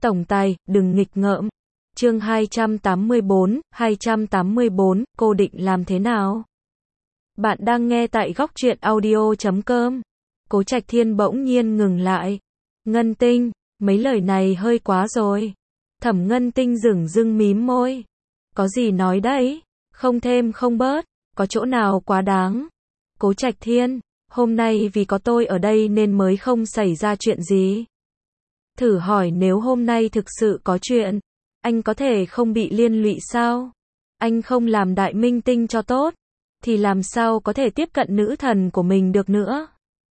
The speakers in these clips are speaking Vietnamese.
Tổng tài, đừng nghịch ngợm. Chương 284, cô định làm thế nào? Bạn đang nghe tại góc truyện audio.com. Cố Trạch Thiên bỗng nhiên ngừng lại. Ngân Tinh, mấy lời này hơi quá rồi. Thẩm Ngân Tinh dửng dưng mím môi. Có gì nói đấy, không thêm không bớt, có chỗ nào quá đáng. Cố Trạch Thiên, hôm nay vì có tôi ở đây nên mới không xảy ra chuyện gì. Thử hỏi nếu hôm nay thực sự có chuyện, anh có thể không bị liên lụy sao? Anh không làm đại minh tinh cho tốt, thì làm sao có thể tiếp cận nữ thần của mình được nữa?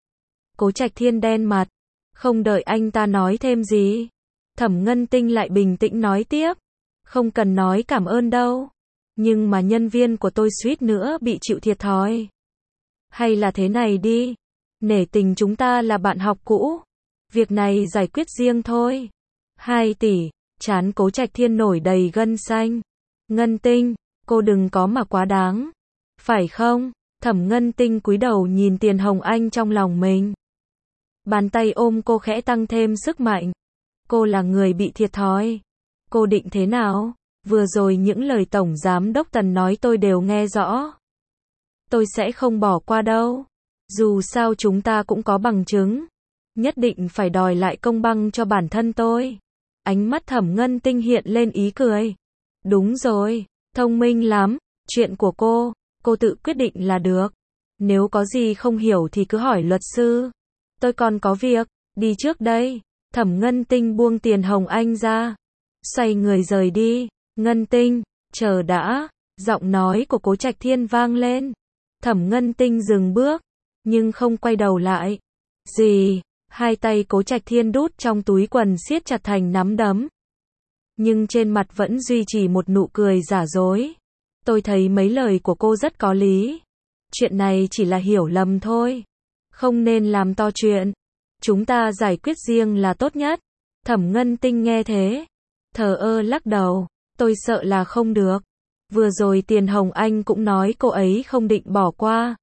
Cố Trạch Thiên đen mặt, không đợi anh ta nói thêm gì. Thẩm Ngân Tinh lại bình tĩnh nói tiếp. Không cần nói cảm ơn đâu. Nhưng mà nhân viên của tôi suýt nữa bị chịu thiệt thòi. Hay là thế này đi. Nể tình chúng ta là bạn học cũ. Việc này giải quyết riêng thôi. 2 tỷ, trán Cố Trạch Thiên nổi đầy gân xanh. Ngân Tinh, cô đừng có mà quá đáng. Phải không? Thẩm Ngân Tinh cúi đầu nhìn Tiền Hồng Anh trong lòng mình. Bàn tay ôm cô khẽ tăng thêm sức mạnh. Cô là người bị thiệt thòi. Cô định thế nào? Vừa rồi những lời Tổng Giám Đốc Tần nói tôi đều nghe rõ. Tôi sẽ không bỏ qua đâu. Dù sao chúng ta cũng có bằng chứng. Nhất định phải đòi lại công bằng cho bản thân tôi. Ánh mắt Thẩm Ngân Tinh hiện lên ý cười. Đúng rồi, thông minh lắm. Chuyện của cô tự quyết định là được. Nếu có gì không hiểu thì cứ hỏi luật sư. Tôi còn có việc, đi trước đây. Thẩm Ngân Tinh buông Tiền Hồng Anh ra. Xoay người rời đi. Ngân Tinh, chờ đã. Giọng nói của Cố Trạch Thiên vang lên. Thẩm Ngân Tinh dừng bước, nhưng không quay đầu lại. Gì? Hai tay Cố Trạch Thiên đút trong túi quần siết chặt thành nắm đấm. Nhưng trên mặt vẫn duy trì một nụ cười giả dối. Tôi thấy mấy lời của cô rất có lý. Chuyện này chỉ là hiểu lầm thôi. Không nên làm to chuyện. Chúng ta giải quyết riêng là tốt nhất. Thẩm Ngân Tinh nghe thế, thờ ơ lắc đầu. Tôi sợ là không được. Vừa rồi Tiền Hồng Anh cũng nói cô ấy không định bỏ qua.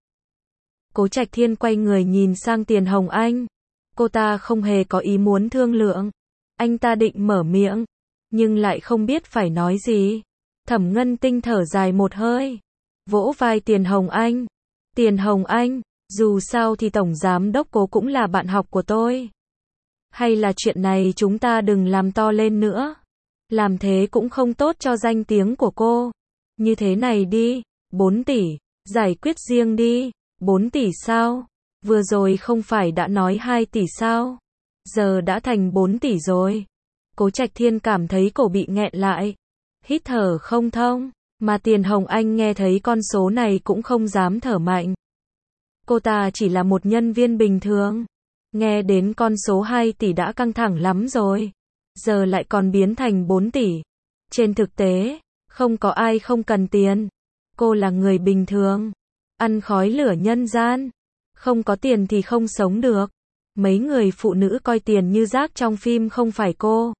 Cố Trạch Thiên quay người nhìn sang Tiền Hồng Anh. Cô ta không hề có ý muốn thương lượng. Anh ta định mở miệng, nhưng lại không biết phải nói gì. Thẩm Ngân Tinh thở dài một hơi, vỗ vai Tiền Hồng Anh. Tiền Hồng Anh, dù sao thì Tổng Giám Đốc Cố cũng là bạn học của tôi. Hay là chuyện này chúng ta đừng làm to lên nữa. Làm thế cũng không tốt cho danh tiếng của cô. Như thế này đi, 4 tỷ, giải quyết riêng đi. 4 tỷ sao? Vừa rồi không phải đã nói 2 tỷ sao? Giờ đã thành 4 tỷ rồi. Cố Trạch Thiên cảm thấy cổ bị nghẹn lại. Hít thở không thông, mà Tiền Hồng Anh nghe thấy con số này cũng không dám thở mạnh. Cô ta chỉ là một nhân viên bình thường. Nghe đến con số 2 tỷ đã căng thẳng lắm rồi. Giờ lại còn biến thành 4 tỷ. Trên thực tế, không có ai không cần tiền. Cô là người bình thường. Ăn khói lửa nhân gian. Không có tiền thì không sống được. Mấy người phụ nữ coi tiền như rác trong phim không phải cô.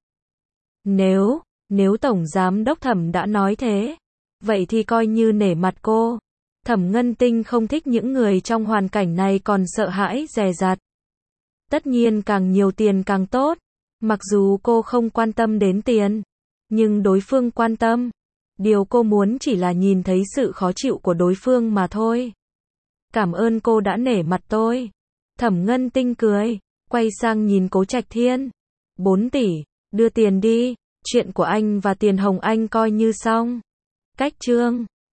Nếu Tổng Giám Đốc Thẩm đã nói thế, vậy thì coi như nể mặt cô. Thẩm Ngân Tinh không thích những người trong hoàn cảnh này còn sợ hãi dè dặt. Tất nhiên càng nhiều tiền càng tốt. Mặc dù cô không quan tâm đến tiền, nhưng đối phương quan tâm. Điều cô muốn chỉ là nhìn thấy sự khó chịu của đối phương mà thôi. Cảm ơn cô đã nể mặt tôi. Thẩm Ngân Tinh cười, quay sang nhìn Cố Trạch Thiên. 4 tỷ, đưa tiền đi. Chuyện của anh và Tiền Hồng Anh coi như xong. Cách chương